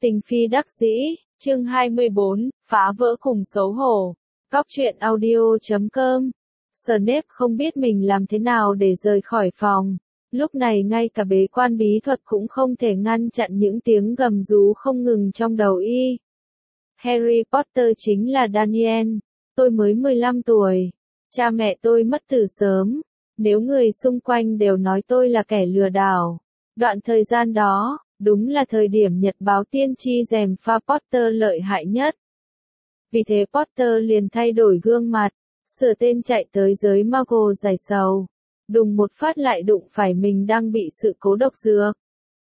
Tình phi đắc dĩ, chương 24, phá vỡ cùng xấu hổ. Góc truyện audio.com. Snape không biết mình làm thế nào để rời khỏi phòng. Lúc này ngay cả bế quan bí thuật cũng không thể ngăn chặn những tiếng gầm rú không ngừng trong đầu y. Harry Potter chính là Daniel. Tôi mới 15 tuổi. Cha mẹ tôi mất từ sớm. Nếu người xung quanh đều nói tôi là kẻ lừa đảo. Đoạn thời gian đó, đúng là thời điểm nhật báo tiên tri gièm pha Potter lợi hại nhất. Vì thế Potter liền thay đổi gương mặt, sửa tên chạy tới giới Muggle giải sầu. Đùng một phát lại đụng phải mình đang bị sự cố độc dược.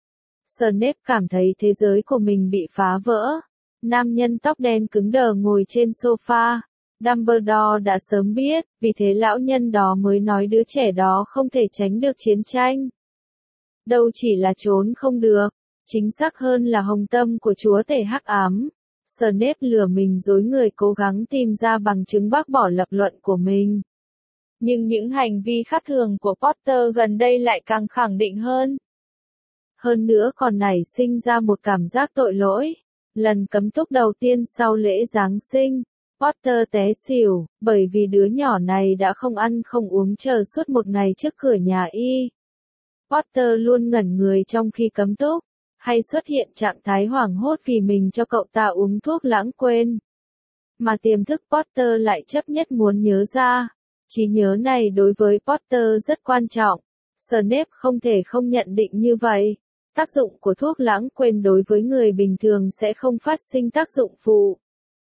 Snape cảm thấy thế giới của mình bị phá vỡ. Nam nhân tóc đen cứng đờ ngồi trên sofa. Dumbledore đã sớm biết, vì thế lão nhân đó mới nói đứa trẻ đó không thể tránh được chiến tranh. Đâu chỉ là trốn không được, chính xác hơn là hồng tâm của chúa tể hắc ám. Snape lừa mình dối người cố gắng tìm ra bằng chứng bác bỏ lập luận của mình. Nhưng những hành vi khác thường của Potter gần đây lại càng khẳng định hơn. Hơn nữa còn nảy sinh ra một cảm giác tội lỗi. Lần cấm túc đầu tiên sau lễ Giáng sinh, Potter té xỉu, bởi vì đứa nhỏ này đã không ăn không uống chờ suốt một ngày trước cửa nhà y. Potter luôn ngẩn người trong khi cấm túc, hay xuất hiện trạng thái hoảng hốt vì mình cho cậu ta uống thuốc lãng quên. Mà tiềm thức Potter lại chấp nhất muốn nhớ ra. Trí nhớ này đối với Potter rất quan trọng. Snape không thể không nhận định như vậy. Tác dụng của thuốc lãng quên đối với người bình thường sẽ không phát sinh tác dụng phụ.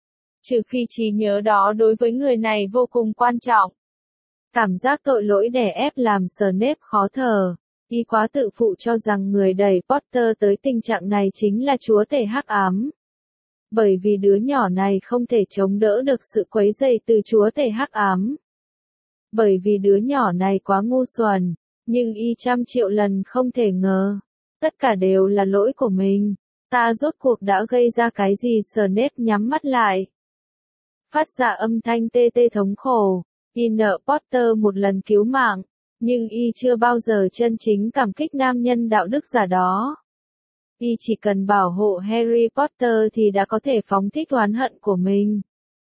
Trừ phi trí nhớ đó đối với người này vô cùng quan trọng. Cảm giác tội lỗi đè ép làm Snape khó thở. Y quá tự phụ cho rằng người đẩy Potter tới tình trạng này chính là chúa tể hắc ám. Bởi vì đứa nhỏ này không thể chống đỡ được sự quấy rầy từ chúa tể hắc ám. Bởi vì đứa nhỏ này quá ngu xuẩn, nhưng y 100.000.000 lần không thể ngờ. Tất cả đều là lỗi của mình. Ta rốt cuộc đã gây ra cái gì? Snape nhắm mắt lại. Phát ra âm thanh tê tê thống khổ. Y nợ Potter một lần cứu mạng. Nhưng y chưa bao giờ chân chính cảm kích nam nhân đạo đức giả đó. Y chỉ cần bảo hộ Harry Potter thì đã có thể phóng thích oán hận của mình.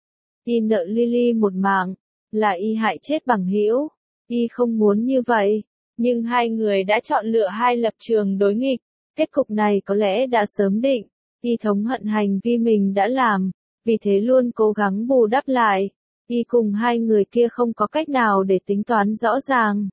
Y nợ Lily một mạng, là y hại chết bằng hữu. Y không muốn như vậy, nhưng hai người đã chọn lựa hai lập trường đối nghịch. Kết cục này có lẽ đã sớm định. Y thống hận hành vi mình đã làm, vì thế luôn cố gắng bù đắp lại. Y cùng hai người kia không có cách nào để tính toán rõ ràng.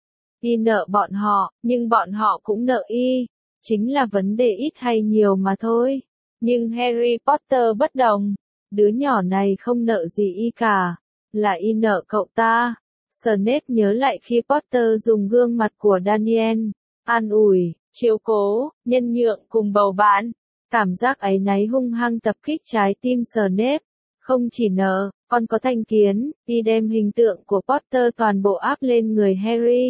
Y nợ bọn họ, nhưng bọn họ cũng nợ y. Chính là vấn đề ít hay nhiều mà thôi. Nhưng Harry Potter bất đồng. Đứa nhỏ này không nợ gì y cả. Là y nợ cậu ta. Snape nhớ lại khi Potter dùng gương mặt của Daniel. An ủi, chiếu cố, nhân nhượng cùng bầu bạn. Cảm giác áy náy hung hăng tập kích trái tim Snape. Không chỉ nợ, còn có thành kiến. Y đem hình tượng của Potter toàn bộ áp lên người Harry.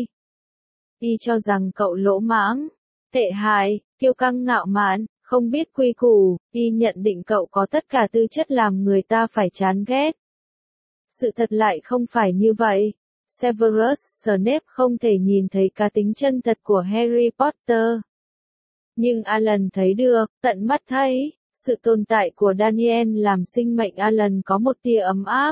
Y cho rằng cậu lỗ mãng, tệ hại, kiêu căng ngạo mạn, không biết quy củ. Y nhận định cậu có tất cả tư chất làm người ta phải chán ghét. Sự thật lại không phải như vậy. Severus Snape không thể nhìn thấy cá tính chân thật của Harry Potter. Nhưng Alan thấy được, tận mắt thấy, sự tồn tại của Daniel làm sinh mệnh Alan có một tia ấm áp.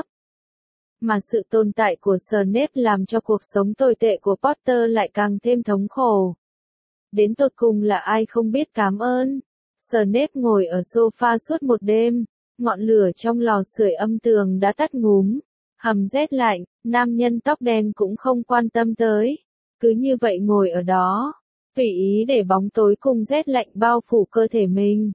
Mà sự tồn tại của Snape làm cho cuộc sống tồi tệ của Potter lại càng thêm thống khổ. Đến tột cùng là ai không biết cảm ơn. Snape ngồi ở sofa suốt một đêm, ngọn lửa trong lò sưởi âm tường đã tắt ngúm. Hầm rét lạnh, nam nhân tóc đen cũng không quan tâm tới. Cứ như vậy ngồi ở đó, tùy ý để bóng tối cùng rét lạnh bao phủ cơ thể mình.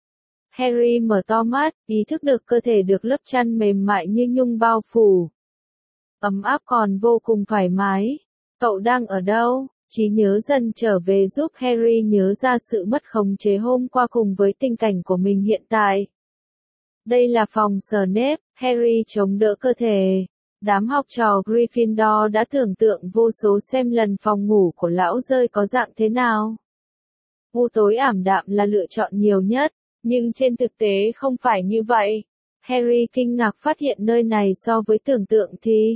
Harry mở to mắt, ý thức được cơ thể được lớp chăn mềm mại như nhung bao phủ. Ấm áp còn vô cùng thoải mái. Cậu đang ở đâu? Trí nhớ dần trở về giúp Harry nhớ ra sự mất khống chế hôm qua cùng với tình cảnh của mình hiện tại. Đây là phòng Snape, Harry chống đỡ cơ thể. Đám học trò Gryffindor đã tưởng tượng vô số xem lần phòng ngủ của lão rơi có dạng thế nào. U tối ảm đạm là lựa chọn nhiều nhất, nhưng trên thực tế không phải như vậy. Harry kinh ngạc phát hiện nơi này so với tưởng tượng thì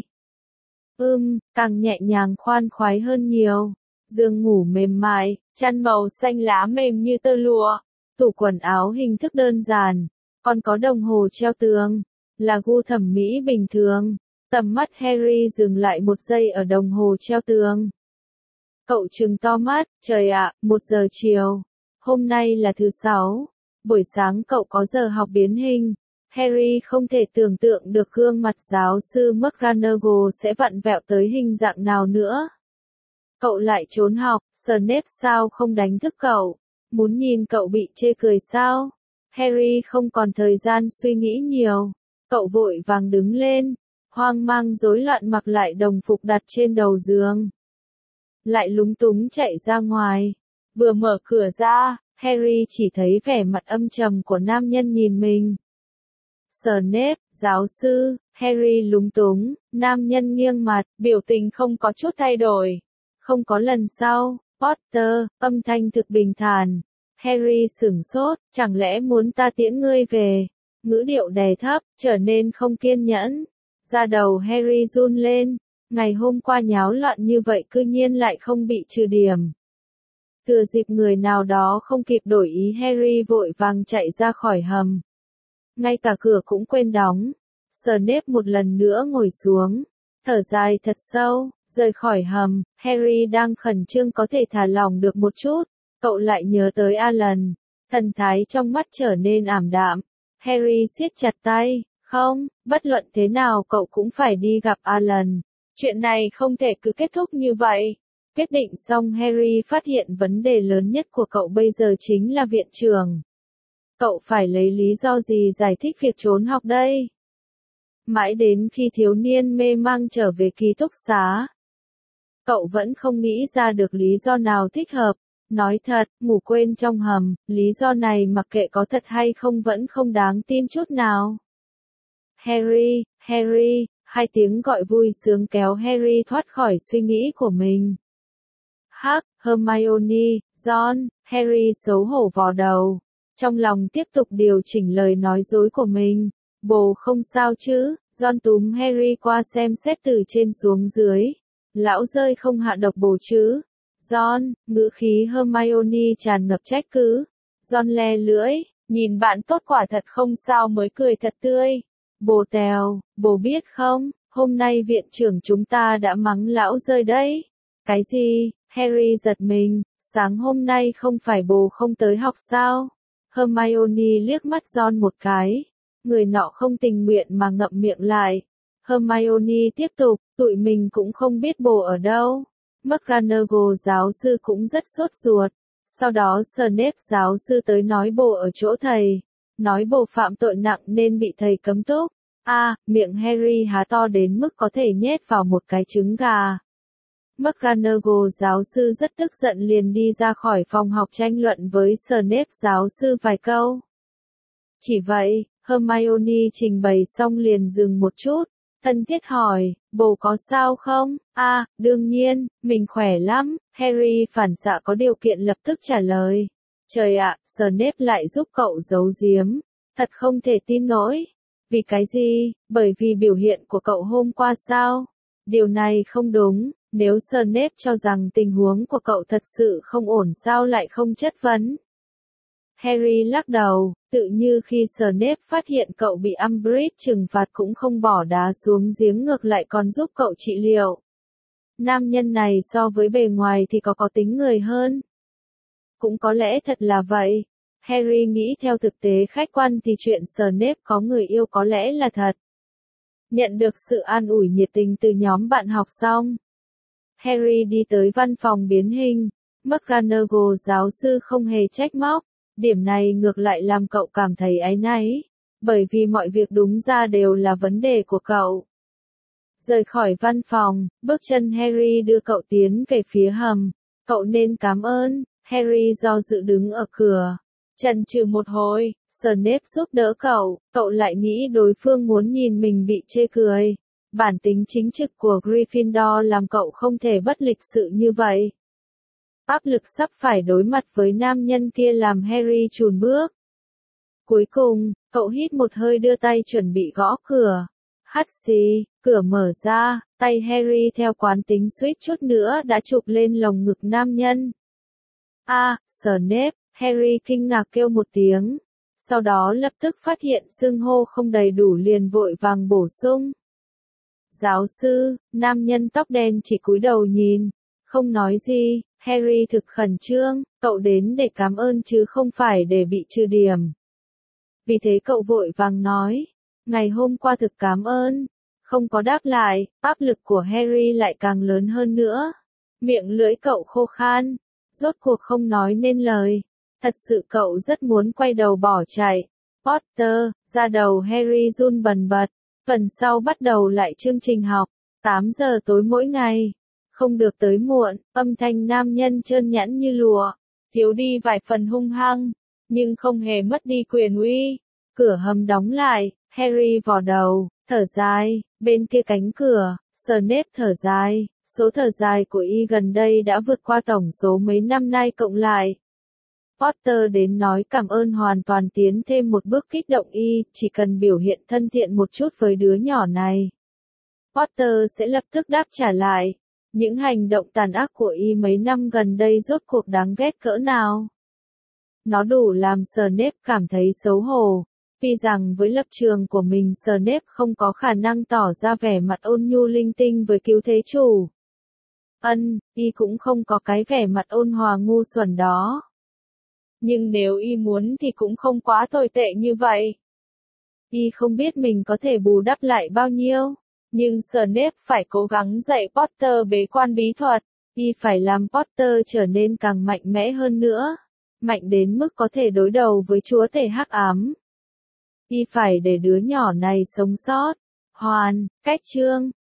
càng nhẹ nhàng khoan khoái hơn nhiều. Giường ngủ mềm mại, chăn màu xanh lá mềm như tơ lụa. tủ quần áo hình thức đơn giản, còn có đồng hồ treo tường, là gu thẩm mỹ bình thường. Tầm mắt Harry dừng lại một giây ở đồng hồ treo tường. Cậu trừng to mắt, trời ạ, 1 giờ chiều. Hôm nay là thứ 6. Buổi sáng cậu có giờ học biến hình. Harry không thể tưởng tượng được gương mặt giáo sư McGonagall sẽ vặn vẹo tới hình dạng nào nữa. Cậu lại trốn học, Snape sao không đánh thức cậu? Muốn nhìn cậu bị chê cười sao? Harry không còn thời gian suy nghĩ nhiều. Cậu vội vàng đứng lên, hoang mang rối loạn mặc lại đồng phục đặt trên đầu giường. Lại lúng túng chạy ra ngoài. Vừa mở cửa ra, Harry chỉ thấy vẻ mặt âm trầm của nam nhân nhìn mình. Snape, giáo sư, Harry lúng túng, nam nhân nghiêng mặt, biểu tình không có chút thay đổi. Không có lần sau, Potter, âm thanh thực bình thản. Harry sửng sốt, chẳng lẽ muốn ta tiễn ngươi về? Ngữ điệu đè thấp, trở nên không kiên nhẫn. Da đầu Harry run lên, ngày hôm qua nháo loạn như vậy cư nhiên lại không bị trừ điểm. Thừa dịp người nào đó không kịp đổi ý Harry vội vàng chạy ra khỏi hầm. Ngay cả cửa cũng quên đóng. Snape một lần nữa ngồi xuống, thở dài thật sâu, rời khỏi hầm. Harry đang khẩn trương có thể thả lỏng được một chút, cậu lại nhớ tới Alan. Thần thái trong mắt trở nên ảm đạm. Harry siết chặt tay, không, bất luận thế nào cậu cũng phải đi gặp Alan. Chuyện này không thể cứ kết thúc như vậy. Quyết định xong Harry phát hiện vấn đề lớn nhất của cậu bây giờ chính là viện trưởng. Cậu phải lấy lý do gì giải thích việc trốn học đây? Mãi đến khi thiếu niên mê mang trở về ký túc xá, cậu vẫn không nghĩ ra được lý do nào thích hợp. Nói thật, ngủ quên trong hầm, lý do này mặc kệ có thật hay không vẫn không đáng tin chút nào. Harry, Harry, 2 tiếng gọi vui sướng kéo Harry thoát khỏi suy nghĩ của mình. Hắc, Hermione, Ron, Harry xấu hổ vò đầu. Trong lòng tiếp tục điều chỉnh lời nói dối của mình. Bồ không sao chứ? Ron túm Harry qua xem xét từ trên xuống dưới. Lão rơi không hạ độc bồ chứ? Ron, ngữ khí Hermione tràn ngập trách cứ. Ron le lưỡi, nhìn bạn tốt quả thật không sao mới cười thật tươi. Bồ tèo, bồ biết không, hôm nay viện trưởng chúng ta đã mắng lão rơi đấy. Cái gì? Harry giật mình, sáng hôm nay không phải bồ không tới học sao? Hermione liếc mắt Ron một cái. Người nọ không tình nguyện mà ngậm miệng lại. Hermione tiếp tục, tụi mình cũng không biết bồ ở đâu. McGonagall giáo sư cũng rất sốt ruột. Sau đó Snape giáo sư tới nói bồ ở chỗ thầy. Nói bồ phạm tội nặng nên bị thầy cấm túc. Miệng Harry há to đến mức có thể nhét vào một cái trứng gà. McGonagall giáo sư rất tức giận liền đi ra khỏi phòng học tranh luận với Snape giáo sư vài câu. Chỉ vậy, Hermione trình bày xong liền dừng một chút, thân thiết hỏi, bồ có sao không? Đương nhiên, mình khỏe lắm, Harry phản xạ có điều kiện lập tức trả lời. Trời ạ, Snape lại giúp cậu giấu giếm, thật không thể tin nổi. Vì cái gì? Bởi vì biểu hiện của cậu hôm qua sao? Điều này không đúng. Nếu Snape cho rằng tình huống của cậu thật sự không ổn sao lại không chất vấn. Harry lắc đầu, tự như khi Snape phát hiện cậu bị Umbridge trừng phạt cũng không bỏ đá xuống giếng ngược lại còn giúp cậu trị liệu. Nam nhân này so với bề ngoài thì có tính người hơn. Cũng có lẽ thật là vậy. Harry nghĩ theo thực tế khách quan thì chuyện Snape có người yêu có lẽ là thật. Nhận được sự an ủi nhiệt tình từ nhóm bạn học xong, Harry đi tới văn phòng biến hình. McGonagall giáo sư không hề trách móc. Điểm này ngược lại làm cậu cảm thấy áy náy. Bởi vì mọi việc đúng ra đều là vấn đề của cậu. Rời khỏi văn phòng, bước chân Harry đưa cậu tiến về phía hầm. Cậu nên cảm ơn. Harry do dự đứng ở cửa. Chần chừ một hồi, Snape giúp đỡ cậu. Cậu lại nghĩ đối phương muốn nhìn mình bị chê cười. Bản tính chính trực của Gryffindor làm cậu không thể bất lịch sự như vậy. Áp lực sắp phải đối mặt với nam nhân kia làm Harry chùn bước. Cuối cùng, cậu hít một hơi đưa tay chuẩn bị gõ cửa. Hắt xì, cửa mở ra, tay Harry theo quán tính suýt chút nữa đã chụp lên lồng ngực nam nhân. Snape, Harry kinh ngạc kêu một tiếng. Sau đó lập tức phát hiện xưng hô không đầy đủ liền vội vàng bổ sung. Giáo sư, nam nhân tóc đen chỉ cúi đầu nhìn, không nói gì. Harry thực khẩn trương, cậu đến để cảm ơn chứ không phải để bị trừ điểm. Vì thế cậu vội vàng nói, ngày hôm qua thực cảm ơn. Không có đáp lại, áp lực của Harry lại càng lớn hơn nữa. Miệng lưỡi cậu khô khan, rốt cuộc không nói nên lời. Thật sự cậu rất muốn quay đầu bỏ chạy. Potter, da đầu Harry run bần bật. Tuần sau bắt đầu lại chương trình học, 8 giờ tối mỗi ngày. Không được tới muộn, âm thanh nam nhân trơn nhẵn như lụa. Thiếu đi vài phần hung hăng, nhưng không hề mất đi quyền uy. Cửa hầm đóng lại, Harry vò đầu, thở dài, bên kia cánh cửa, Snape thở dài. Số thở dài của y gần đây đã vượt qua tổng số mấy năm nay cộng lại. Potter đến nói cảm ơn hoàn toàn tiến thêm một bước kích động y, chỉ cần biểu hiện thân thiện một chút với đứa nhỏ này. Potter sẽ lập tức đáp trả lại. Những hành động tàn ác của y mấy năm gần đây rốt cuộc đáng ghét cỡ nào. Nó đủ làm Snape cảm thấy xấu hổ. Vì rằng với lập trường của mình Snape không có khả năng tỏ ra vẻ mặt ôn nhu linh tinh với cứu thế chủ. Y cũng không có cái vẻ mặt ôn hòa ngu xuẩn đó. Nhưng nếu y muốn thì cũng không quá tồi tệ như vậy. Y không biết mình có thể bù đắp lại bao nhiêu. Nhưng Snape phải cố gắng dạy Potter bế quan bí thuật. Y phải làm Potter trở nên càng mạnh mẽ hơn nữa. Mạnh đến mức có thể đối đầu với chúa tể hắc ám. Y phải để đứa nhỏ này sống sót. Cách chương